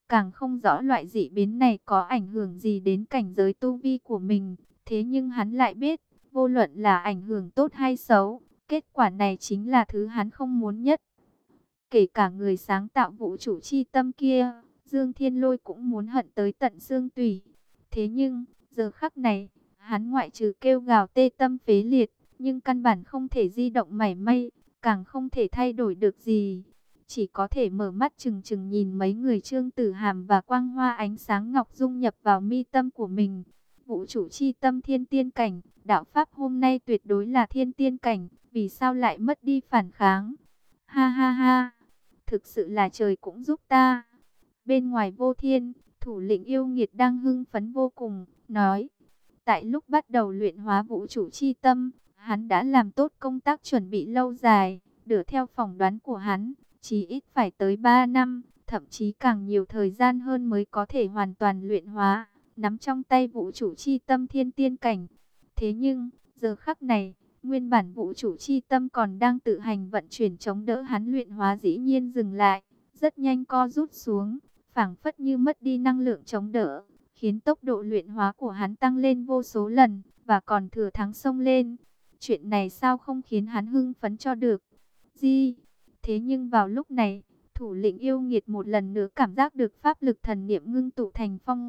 càng không rõ loại dị biến này có ảnh hưởng gì đến cảnh giới tu vi của mình. Thế nhưng hắn lại biết, vô luận là ảnh hưởng tốt hay xấu, kết quả này chính là thứ hắn không muốn nhất. Kể cả người sáng tạo vũ trụ chi tâm kia, Dương Thiên Lôi cũng muốn hận tới tận xương tủy. Thế nhưng, giờ khắc này, hắn ngoại trừ kêu gào tê tâm phế liệt, nhưng căn bản không thể di động mảy may, càng không thể thay đổi được gì. Chỉ có thể mở mắt trừng trừng nhìn mấy người Trương Tử Hàm và quang hoa ánh sáng ngọc dung nhập vào mi tâm của mình. Vũ trụ chi tâm thiên tiên cảnh, đạo pháp hôm nay tuyệt đối là thiên tiên cảnh, vì sao lại mất đi phản kháng? Ha ha ha, thực sự là trời cũng giúp ta. Bên ngoài Vô Thiên, thủ lĩnh yêu nghiệt đang hưng phấn vô cùng, nói: tại lúc bắt đầu luyện hóa vũ trụ chi tâm, hắn đã làm tốt công tác chuẩn bị lâu dài, dựa theo phỏng đoán của hắn, chí ít phải tới ba năm, thậm chí càng nhiều thời gian hơn mới có thể hoàn toàn luyện hóa, nắm trong tay vũ trụ chi tâm thiên tiên cảnh. Thế nhưng, giờ khắc này, nguyên bản vũ trụ chi tâm còn đang tự hành vận chuyển chống đỡ hắn luyện hóa dĩ nhiên dừng lại, rất nhanh co rút xuống, phảng phất như mất đi năng lượng chống đỡ, khiến tốc độ luyện hóa của hắn tăng lên vô số lần, và còn thừa thắng xông lên. Chuyện này sao không khiến hắn hưng phấn cho được? Gì? Thế nhưng vào lúc này, thủ lĩnh yêu nghiệt một lần nữa cảm giác được pháp lực thần niệm ngưng tụ thành phong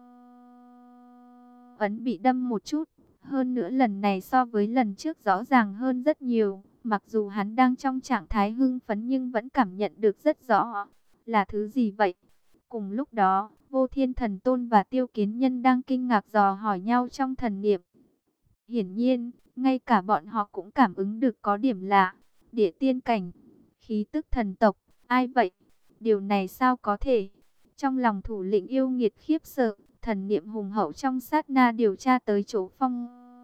ấn bị đâm một chút. Hơn nữa lần này so với lần trước rõ ràng hơn rất nhiều. Mặc dù hắn đang trong trạng thái hưng phấn nhưng vẫn cảm nhận được rất rõ. Là thứ gì vậy? Cùng lúc đó, Vô Thiên Thần Tôn và Tiêu Kiến Nhân đang kinh ngạc dò hỏi nhau trong thần niệm. Hiển nhiên, ngay cả bọn họ cũng cảm ứng được có điểm lạ. Địa tiên cảnh, khí tức thần tộc, ai vậy? Điều này sao có thể? Trong lòng thủ lĩnh yêu nghiệt khiếp sợ, thần niệm hùng hậu trong sát na điều tra tới chỗ phong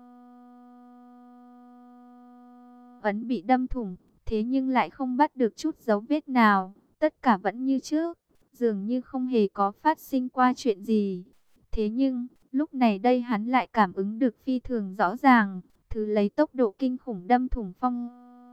ấn bị đâm thủng, thế nhưng lại không bắt được chút dấu vết nào, tất cả vẫn như trước, dường như không hề có phát sinh qua chuyện gì. Thế nhưng, lúc này đây hắn lại cảm ứng được phi thường rõ ràng, thứ lấy tốc độ kinh khủng đâm thủng phong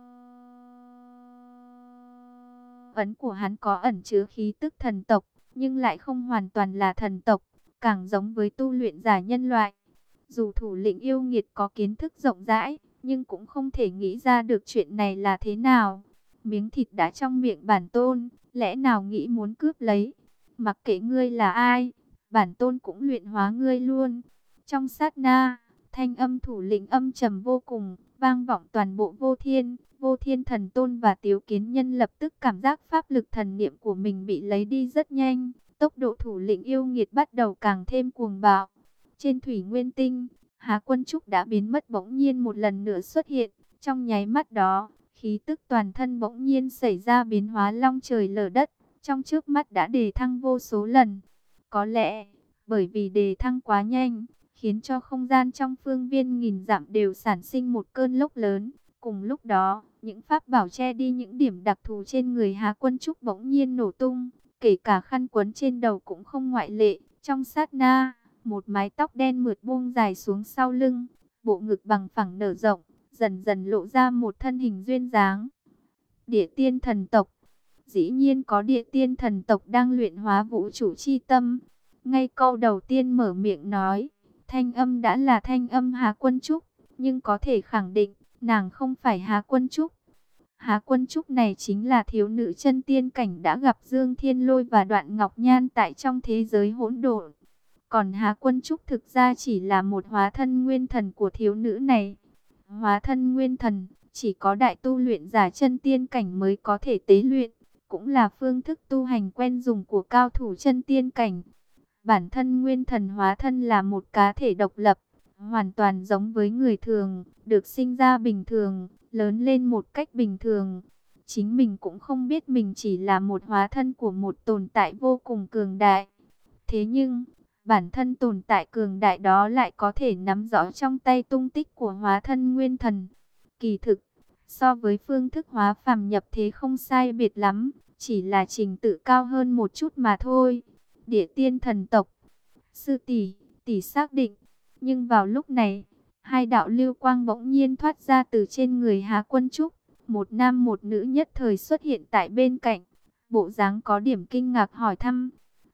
ấn của hắn có ẩn chứa khí tức thần tộc, nhưng lại không hoàn toàn là thần tộc, càng giống với tu luyện giả nhân loại. Dù thủ lĩnh yêu nghiệt có kiến thức rộng rãi, nhưng cũng không thể nghĩ ra được chuyện này là thế nào. Miếng thịt đã trong miệng bản tôn, lẽ nào nghĩ muốn cướp lấy? Mặc kệ ngươi là ai, bản tôn cũng luyện hóa ngươi luôn. Trong sát na, thanh âm thủ lĩnh âm trầm vô cùng, vang vọng toàn bộ Vô Thiên. Vô Thiên Thần Tôn và Tiếu Kiến Nhân lập tức cảm giác pháp lực thần niệm của mình bị lấy đi rất nhanh. Tốc độ thủ lĩnh yêu nghiệt bắt đầu càng thêm cuồng bạo. Trên thủy nguyên tinh, Hà Quân Trúc đã biến mất bỗng nhiên một lần nữa xuất hiện. Trong nháy mắt đó, khí tức toàn thân bỗng nhiên xảy ra biến hóa long trời lở đất. Trong trước mắt đã đề thăng vô số lần. Có lẽ, bởi vì đề thăng quá nhanh, khiến cho không gian trong phương viên nghìn dặm đều sản sinh một cơn lốc lớn. Cùng lúc đó, những pháp bảo che đi những điểm đặc thù trên người Hà Quân Trúc bỗng nhiên nổ tung. Kể cả khăn quấn trên đầu cũng không ngoại lệ. Trong sát na, một mái tóc đen mượt buông dài xuống sau lưng, bộ ngực bằng phẳng nở rộng, dần dần lộ ra một thân hình duyên dáng. Địa tiên thần tộc. Dĩ nhiên có địa tiên thần tộc đang luyện hóa vũ trụ chi tâm. Ngay câu đầu tiên mở miệng nói, thanh âm đã là thanh âm Hà Quân Trúc, nhưng có thể khẳng định, nàng không phải Hà Quân Trúc. Hà Quân Trúc này chính là thiếu nữ chân tiên cảnh đã gặp Dương Thiên Lôi và Đoạn Ngọc Nhan tại trong thế giới hỗn độn. Còn Hà Quân Trúc thực ra chỉ là một hóa thân nguyên thần của thiếu nữ này. Hóa thân nguyên thần, chỉ có đại tu luyện giả chân tiên cảnh mới có thể tế luyện, cũng là phương thức tu hành quen dùng của cao thủ chân tiên cảnh. Bản thân nguyên thần hóa thân là một cá thể độc lập, hoàn toàn giống với người thường, được sinh ra bình thường, lớn lên một cách bình thường. Chính mình cũng không biết mình chỉ là một hóa thân của một tồn tại vô cùng cường đại. Thế nhưng, bản thân tồn tại cường đại đó lại có thể nắm rõ trong tay tung tích của hóa thân nguyên thần. Kỳ thực, so với phương thức hóa phàm nhập thế không sai biệt lắm, chỉ là trình tự cao hơn một chút mà thôi. Địa tiên thần tộc. Sư tỷ, tỷ xác định. Nhưng vào lúc này, hai đạo lưu quang bỗng nhiên thoát ra từ trên người Hà Quân Trúc. Một nam một nữ nhất thời xuất hiện tại bên cạnh. Bộ dáng có điểm kinh ngạc hỏi thăm.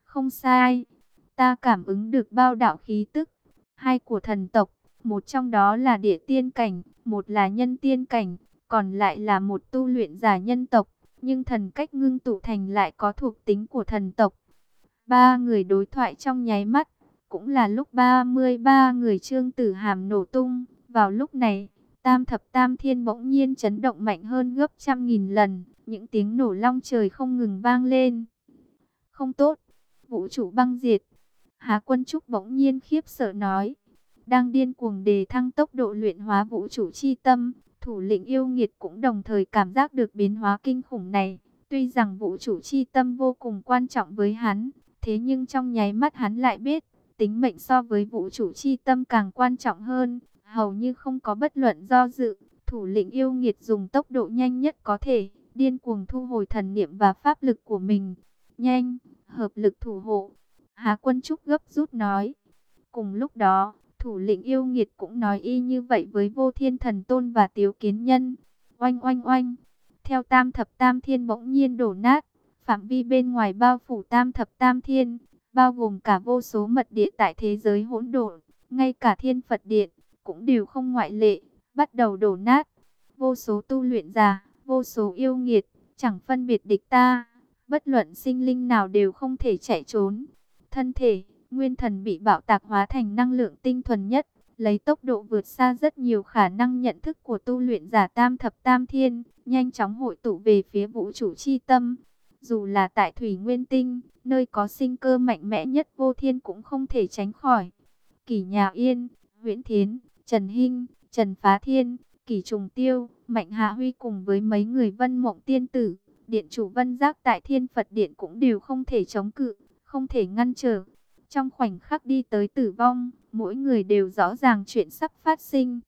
Không sai, ta cảm ứng được bao đạo khí tức, hai của thần tộc, một trong đó là địa tiên cảnh, một là nhân tiên cảnh, còn lại là một tu luyện giả nhân tộc, nhưng thần cách ngưng tụ thành lại có thuộc tính của thần tộc. Ba người đối thoại trong nháy mắt, cũng là lúc ba mươi ba người Trương Tử Hàm nổ tung. Vào lúc này, Tam Thập Tam Thiên bỗng nhiên chấn động mạnh hơn gấp trăm nghìn lần, những tiếng nổ long trời không ngừng vang lên. Không tốt, vũ trụ băng diệt. Hà Quân Trúc bỗng nhiên khiếp sợ nói, đang điên cuồng đề thăng tốc độ luyện hóa vũ trụ chi tâm. Thủ lĩnh yêu nghiệt cũng đồng thời cảm giác được biến hóa kinh khủng này. Tuy rằng vũ trụ chi tâm vô cùng quan trọng với hắn, thế nhưng trong nháy mắt hắn lại biết, tính mệnh so với vũ trụ chi tâm càng quan trọng hơn. Hầu như không có bất luận do dự, thủ lĩnh yêu nghiệt dùng tốc độ nhanh nhất có thể, điên cuồng thu hồi thần niệm và pháp lực của mình. Nhanh, hợp lực thủ hộ. Hà Quân Trúc gấp rút nói. Cùng lúc đó, thủ lĩnh yêu nghiệt cũng nói y như vậy với Vô Thiên Thần Tôn và Tiếu Kiến Nhân. Oanh oanh oanh, theo Tam Thập Tam Thiên bỗng nhiên đổ nát, phạm vi bên ngoài bao phủ Tam Thập Tam Thiên, bao gồm cả vô số mật địa tại thế giới hỗn độn, ngay cả Thiên Phật Điện cũng đều không ngoại lệ, bắt đầu đổ nát. Vô số tu luyện giả, vô số yêu nghiệt, chẳng phân biệt địch ta, bất luận sinh linh nào đều không thể chạy trốn. Thân thể, nguyên thần bị bạo tạc hóa thành năng lượng tinh thuần nhất, lấy tốc độ vượt xa rất nhiều khả năng nhận thức của tu luyện giả Tam Thập Tam Thiên, nhanh chóng hội tụ về phía vũ trụ chi tâm. Dù là tại Thủy Nguyên Tinh, nơi có sinh cơ mạnh mẽ nhất Vô Thiên cũng không thể tránh khỏi. Kỷ Nhà Yên, Huyễn Thiến, Trần Hinh, Trần Phá Thiên, Kỷ Trùng Tiêu, Mạnh Hạ Huy cùng với mấy người Vân Mộng Tiên Tử, Điện chủ Vân Giác tại Thiên Phật Điện cũng đều không thể chống cự, không thể ngăn trở. Trong khoảnh khắc đi tới tử vong, mỗi người đều rõ ràng chuyện sắp phát sinh.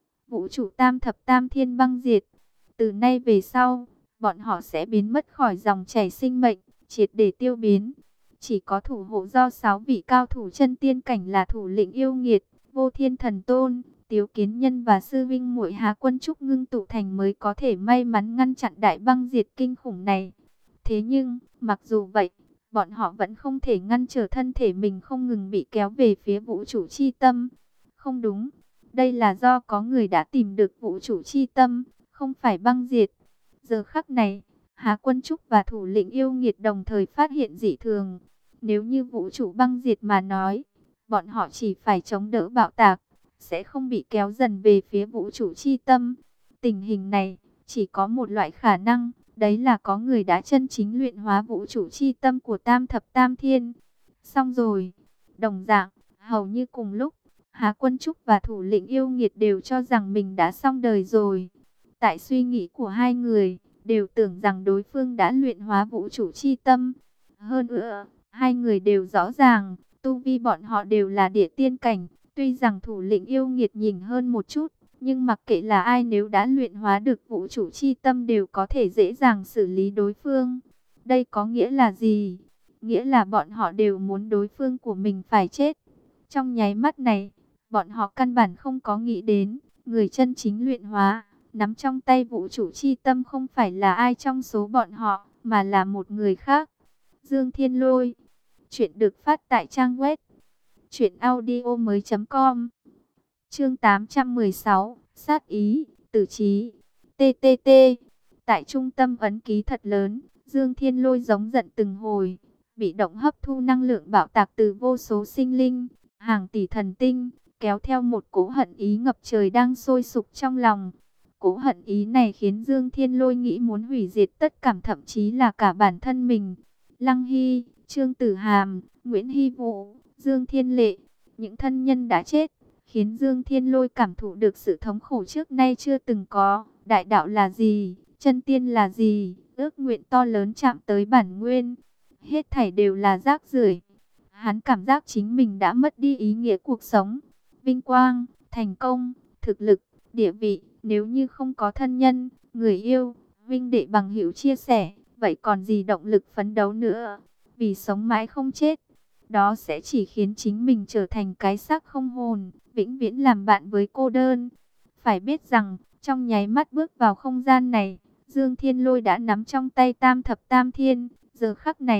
Vũ trụ Tam Thập Tam Thiên băng diệt. Từ nay về sau, bọn họ sẽ biến mất khỏi dòng chảy sinh mệnh, triệt để tiêu biến. Chỉ có thủ hộ do sáu vị cao thủ chân tiên cảnh là thủ lĩnh yêu nghiệt, Vô Thiên Thần Tôn, Tiếu Kiến Nhân và sư vinh muội Hà Quân Trúc ngưng tụ thành mới có thể may mắn ngăn chặn đại băng diệt kinh khủng này. Thế nhưng, mặc dù vậy, bọn họ vẫn không thể ngăn trở thân thể mình không ngừng bị kéo về phía vũ trụ chi tâm. Không đúng, đây là do có người đã tìm được vũ trụ chi tâm, không phải băng diệt. Giờ khắc này, Hà Quân Trúc và thủ lĩnh yêu nghiệt đồng thời phát hiện dị thường. Nếu như vũ trụ băng diệt mà nói, bọn họ chỉ phải chống đỡ bạo tạc, sẽ không bị kéo dần về phía vũ trụ chi tâm. Tình hình này, chỉ có một loại khả năng, đấy là có người đã chân chính luyện hóa vũ trụ chi tâm của Tam Thập Tam Thiên. Xong rồi, đồng dạng, hầu như cùng lúc, Hà Quân Trúc và thủ lĩnh yêu nghiệt đều cho rằng mình đã xong đời rồi. Tại suy nghĩ của hai người, đều tưởng rằng đối phương đã luyện hóa vũ trụ chi tâm. Hơn nữa, hai người đều rõ ràng, tu vi bọn họ đều là địa tiên cảnh. Tuy rằng thủ lĩnh yêu nghiệt nhìn hơn một chút, nhưng mặc kệ là ai nếu đã luyện hóa được vũ trụ chi tâm đều có thể dễ dàng xử lý đối phương. Đây có nghĩa là gì? Nghĩa là bọn họ đều muốn đối phương của mình phải chết. Trong nháy mắt này, bọn họ căn bản không có nghĩ đến, người chân chính luyện hóa, nắm trong tay vũ trụ chi tâm không phải là ai trong số bọn họ, mà là một người khác. Dương Thiên Lôi. Chuyện được phát tại trang web truyện audio mới chấm com. Chương tám trăm mười sáu, sát ý, tử trí. tê tê tê. Tại trung tâm ấn ký thật lớn, Dương Thiên Lôi giống giận từng hồi, bị động hấp thu năng lượng bạo tạc từ vô số sinh linh, hàng tỷ thần tinh, kéo theo một cỗ hận ý ngập trời đang sôi sục trong lòng. Cỗ hận ý này khiến Dương Thiên Lôi nghĩ muốn hủy diệt tất cả, thậm chí là cả bản thân mình. Lăng Hy, Trương Tử Hàm, Nguyễn Hy Vũ, Dương Thiên Lệ, những thân nhân đã chết, khiến Dương Thiên Lôi cảm thụ được sự thống khổ trước nay chưa từng có. Đại đạo là gì? Chân tiên là gì? Ước nguyện to lớn chạm tới bản nguyên, hết thảy đều là rác rưởi. Hắn cảm giác chính mình đã mất đi ý nghĩa cuộc sống, vinh quang, thành công, thực lực, địa vị. Nếu như không có thân nhân, người yêu, huynh đệ bằng hữu chia sẻ, vậy còn gì động lực phấn đấu nữa? Vì sống mãi không chết, đó sẽ chỉ khiến chính mình trở thành cái xác không hồn, vĩnh viễn làm bạn với cô đơn. Phải biết rằng, trong nháy mắt bước vào không gian này, Dương Thiên Lôi đã nắm trong tay Tam Thập Tam Thiên. Giờ khắc này,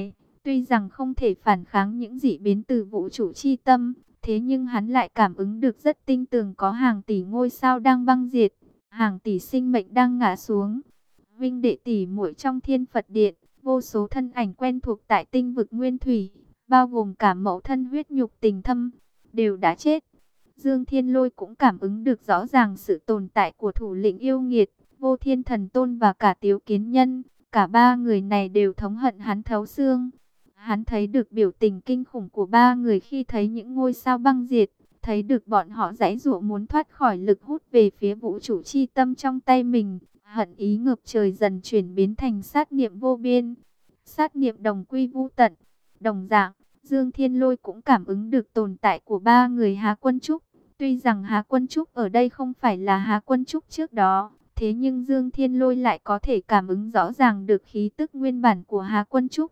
Tuy rằng không thể phản kháng những dị biến từ vũ trụ chi tâm, thế nhưng hắn lại cảm ứng được rất tinh tường có hàng tỷ ngôi sao đang băng diệt, hàng tỷ sinh mệnh đang ngã xuống. Vinh đệ tỷ muội trong Thiên Phật Điện, vô số thân ảnh quen thuộc tại tinh vực nguyên thủy, bao gồm cả mẫu thân huyết nhục tình thâm, đều đã chết. Dương Thiên Lôi cũng cảm ứng được rõ ràng sự tồn tại của thủ lĩnh yêu nghiệt, Vô Thiên Thần Tôn và cả Tiếu Kiến Nhân. Cả ba người này đều thống hận hắn thấu xương. Hắn thấy được biểu tình kinh khủng của ba người khi thấy những ngôi sao băng diệt, thấy được bọn họ giãy giụa muốn thoát khỏi lực hút về phía vũ trụ chi tâm trong tay mình. Hận ý ngập trời dần chuyển biến thành sát niệm vô biên, sát niệm đồng quy vu tận. Đồng dạng, Dương Thiên Lôi cũng cảm ứng được tồn tại của ba người Há Quân Trúc. Tuy rằng Há Quân Trúc ở đây không phải là Há Quân Trúc trước đó, thế nhưng Dương Thiên Lôi lại có thể cảm ứng rõ ràng được khí tức nguyên bản của Há Quân Trúc.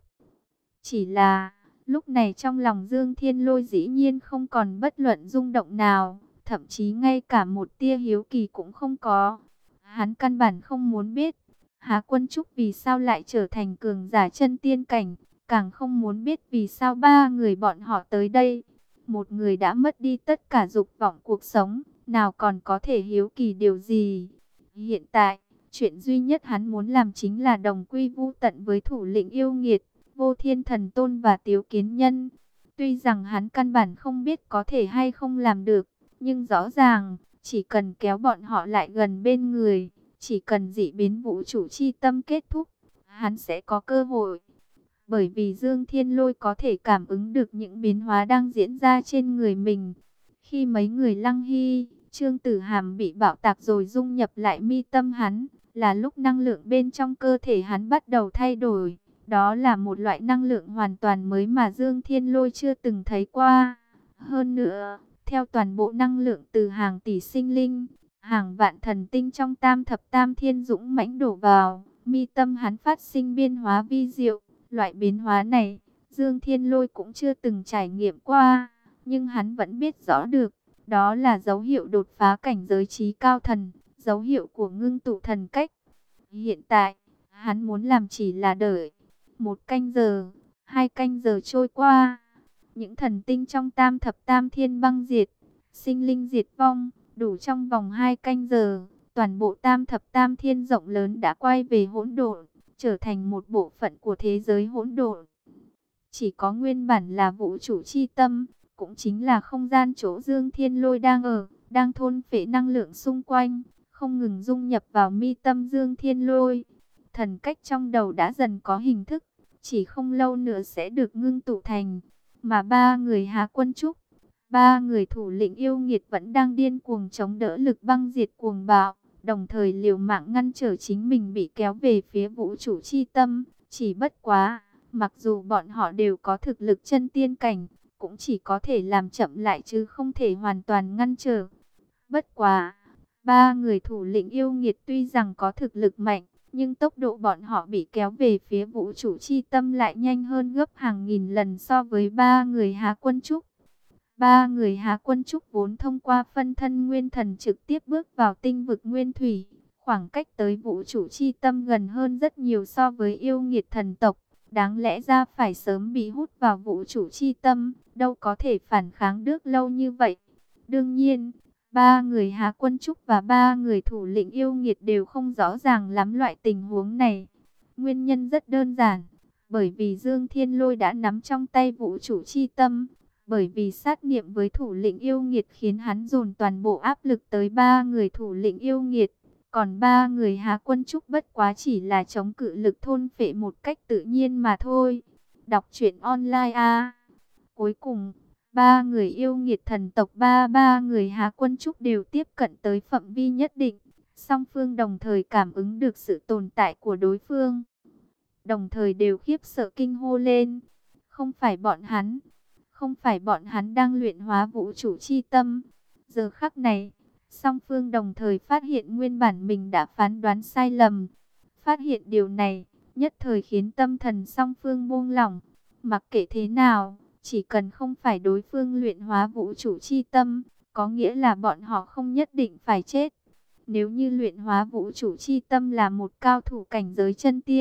Chỉ là, lúc này trong lòng Dương Thiên Lôi dĩ nhiên không còn bất luận rung động nào, thậm chí ngay cả một tia hiếu kỳ cũng không có. Hắn căn bản không muốn biết, Há Quân Trúc vì sao lại trở thành cường giả chân tiên cảnh, càng không muốn biết vì sao ba người bọn họ tới đây. Một người đã mất đi tất cả dục vọng cuộc sống, nào còn có thể hiếu kỳ điều gì. Hiện tại, chuyện duy nhất hắn muốn làm chính là đồng quy vu tận với thủ lĩnh yêu nghiệt, Vô Thiên Thần Tôn và Tiếu Kiến Nhân. Tuy rằng hắn căn bản không biết có thể hay không làm được, nhưng rõ ràng, chỉ cần kéo bọn họ lại gần bên người, chỉ cần dị biến vũ trụ chi tâm kết thúc, hắn sẽ có cơ hội. Bởi vì Dương Thiên Lôi có thể cảm ứng được những biến hóa đang diễn ra trên người mình. Khi mấy người Lăng Hy, Trương Tử Hàm bị bạo tạc rồi dung nhập lại mi tâm hắn, là lúc năng lượng bên trong cơ thể hắn bắt đầu thay đổi. Đó là một loại năng lượng hoàn toàn mới mà Dương Thiên Lôi chưa từng thấy qua. Hơn nữa, theo toàn bộ năng lượng từ hàng tỷ sinh linh, hàng vạn thần tinh trong tam thập tam thiên dũng mãnh đổ vào, mi tâm hắn phát sinh biến hóa vi diệu. Loại biến hóa này, Dương Thiên Lôi cũng chưa từng trải nghiệm qua, nhưng hắn vẫn biết rõ được, đó là dấu hiệu đột phá cảnh giới trí cao thần, dấu hiệu của ngưng tụ thần cách. Hiện tại, hắn muốn làm chỉ là đợi. Một canh giờ, hai canh giờ trôi qua, những thần tinh trong tam thập tam thiên băng diệt, sinh linh diệt vong, đủ trong vòng hai canh giờ, toàn bộ tam thập tam thiên rộng lớn đã quay về hỗn độn, trở thành một bộ phận của thế giới hỗn độn. Chỉ có nguyên bản là vũ trụ chi tâm, cũng chính là không gian chỗ Dương Thiên Lôi đang ở, đang thôn phệ năng lượng xung quanh, không ngừng dung nhập vào mi tâm Dương Thiên Lôi. Thần cách trong đầu đã dần có hình thức, chỉ không lâu nữa sẽ được ngưng tụ thành. Mà ba người Há Quân Trúc, ba người thủ lĩnh yêu nghiệt vẫn đang điên cuồng chống đỡ lực băng diệt cuồng bạo, đồng thời liều mạng ngăn trở chính mình bị kéo về phía vũ trụ chi tâm. Chỉ bất quá, mặc dù bọn họ đều có thực lực chân tiên cảnh, cũng chỉ có thể làm chậm lại chứ không thể hoàn toàn ngăn trở. Bất quá, ba người thủ lĩnh yêu nghiệt tuy rằng có thực lực mạnh, nhưng tốc độ bọn họ bị kéo về phía vũ trụ chi tâm lại nhanh hơn gấp hàng nghìn lần so với ba người Há Quân Trúc. Ba người Há Quân Trúc vốn thông qua phân thân nguyên thần trực tiếp bước vào tinh vực nguyên thủy, khoảng cách tới vũ trụ chi tâm gần hơn rất nhiều so với yêu nghiệt thần tộc. Đáng lẽ ra phải sớm bị hút vào vũ trụ chi tâm, đâu có thể phản kháng được lâu như vậy. Đương nhiên, ba người Há Quân Trúc và ba người thủ lĩnh yêu nghiệt đều không rõ ràng lắm loại tình huống này. Nguyên nhân rất đơn giản, bởi vì Dương Thiên Lôi đã nắm trong tay vũ trụ chi tâm, bởi vì sát niệm với thủ lĩnh yêu nghiệt khiến hắn dồn toàn bộ áp lực tới ba người thủ lĩnh yêu nghiệt. Còn ba người Há Quân Trúc bất quá chỉ là chống cự lực thôn phệ một cách tự nhiên mà thôi. Đọc truyện online à. Cuối cùng, ba người yêu nghiệt thần tộc ba ba người Há Quân Trúc đều tiếp cận tới phạm vi nhất định. Song phương đồng thời cảm ứng được sự tồn tại của đối phương. Đồng thời đều khiếp sợ kinh hô lên. Không phải bọn hắn. Không phải bọn hắn đang luyện hóa vũ trụ chi tâm. Giờ khắc này, song phương đồng thời phát hiện nguyên bản mình đã phán đoán sai lầm. Phát hiện điều này, nhất thời khiến tâm thần song phương buông lỏng. Mặc kệ thế nào, chỉ cần không phải đối phương luyện hóa vũ trụ chi tâm, có nghĩa là bọn họ không nhất định phải chết. Nếu như luyện hóa vũ trụ chi tâm là một cao thủ cảnh giới chân tiên,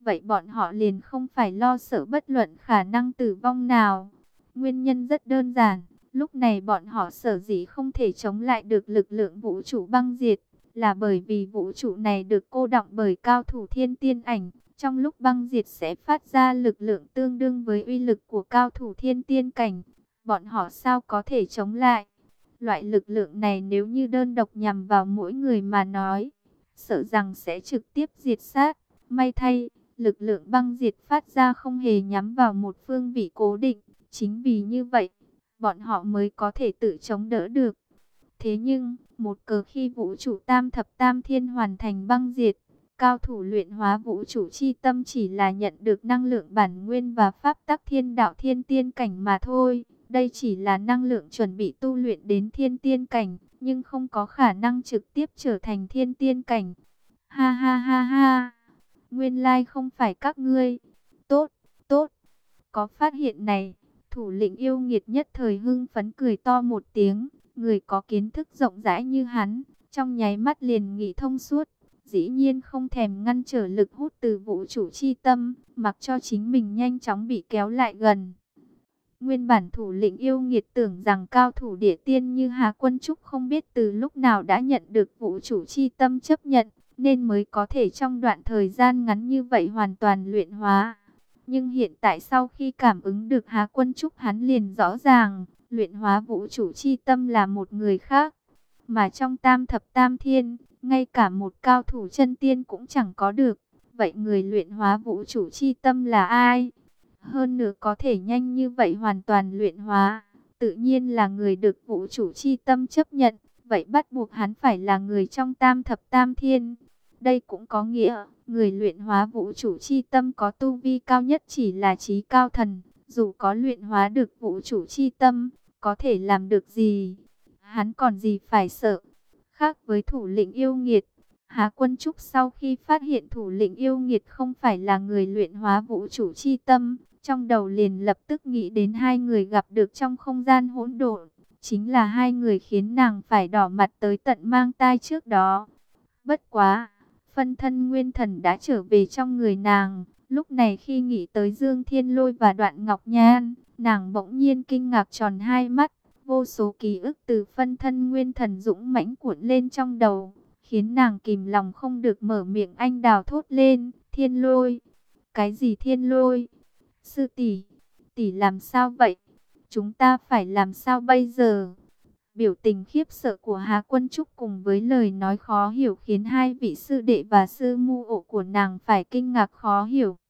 vậy bọn họ liền không phải lo sợ bất luận khả năng tử vong nào. Nguyên nhân rất đơn giản, lúc này bọn họ sở dĩ không thể chống lại được lực lượng vũ trụ băng diệt, là bởi vì vũ trụ này được cô đọng bởi cao thủ thiên tiên ảnh. Trong lúc băng diệt sẽ phát ra lực lượng tương đương với uy lực của cao thủ thiên tiên cảnh. Bọn họ sao có thể chống lại? Loại lực lượng này nếu như đơn độc nhằm vào mỗi người mà nói, sợ rằng sẽ trực tiếp diệt sát. May thay, lực lượng băng diệt phát ra không hề nhắm vào một phương vị cố định. Chính vì như vậy, bọn họ mới có thể tự chống đỡ được. Thế nhưng, một cờ khi vũ trụ tam thập tam thiên hoàn thành băng diệt, cao thủ luyện hóa vũ trụ chi tâm chỉ là nhận được năng lượng bản nguyên và pháp tắc thiên đạo thiên tiên cảnh mà thôi. Đây chỉ là năng lượng chuẩn bị tu luyện đến thiên tiên cảnh, nhưng không có khả năng trực tiếp trở thành thiên tiên cảnh. Ha ha ha ha, nguyên lai không phải các ngươi. Tốt, tốt, có phát hiện này, thủ lĩnh yêu nghiệt nhất thời hưng phấn cười to một tiếng. Người có kiến thức rộng rãi như hắn, trong nháy mắt liền nghĩ thông suốt. Dĩ nhiên không thèm ngăn trở lực hút từ vũ trụ chi tâm, mặc cho chính mình nhanh chóng bị kéo lại gần. Nguyên bản thủ lĩnh yêu nghiệt tưởng rằng cao thủ địa tiên như Hà Quân Trúc không biết từ lúc nào đã nhận được vũ trụ chi tâm chấp nhận, nên mới có thể trong đoạn thời gian ngắn như vậy hoàn toàn luyện hóa. Nhưng hiện tại sau khi cảm ứng được Hà Quân Trúc, hắn liền rõ ràng, luyện hóa vũ trụ chi tâm là một người khác. Mà trong tam thập tam thiên, ngay cả một cao thủ chân tiên cũng chẳng có được. Vậy người luyện hóa vũ trụ chi tâm là ai? Hơn nữa có thể nhanh như vậy hoàn toàn luyện hóa, tự nhiên là người được vũ trụ chi tâm chấp nhận. Vậy bắt buộc hắn phải là người trong tam thập tam thiên. Đây cũng có nghĩa, người luyện hóa vũ trụ chi tâm có tu vi cao nhất chỉ là chí cao thần. Dù có luyện hóa được vũ trụ chi tâm, có thể làm được gì? Hắn còn gì phải sợ? Khác với thủ lĩnh yêu nghiệt, Hà Quân Trúc sau khi phát hiện thủ lĩnh yêu nghiệt không phải là người luyện hóa vũ trụ chi tâm, trong đầu liền lập tức nghĩ đến hai người gặp được trong không gian hỗn độn. Chính là hai người khiến nàng phải đỏ mặt tới tận mang tai trước đó. Bất quá, phân thân nguyên thần đã trở về trong người nàng. Lúc này khi nghĩ tới Dương Thiên Lôi và Đoạn Ngọc Nhan, nàng bỗng nhiên kinh ngạc tròn hai mắt. Vô số ký ức từ phân thân nguyên thần dũng mãnh cuộn lên trong đầu, khiến nàng kìm lòng không được mở miệng anh đào thốt lên. Thiên Lôi? Cái gì Thiên Lôi? Sư tỷ, tỷ làm sao vậy? Chúng ta phải làm sao bây giờ? Biểu tình khiếp sợ của Hà Quân Trúc cùng với lời nói khó hiểu khiến hai vị sư đệ và sư mu ổ của nàng phải kinh ngạc khó hiểu.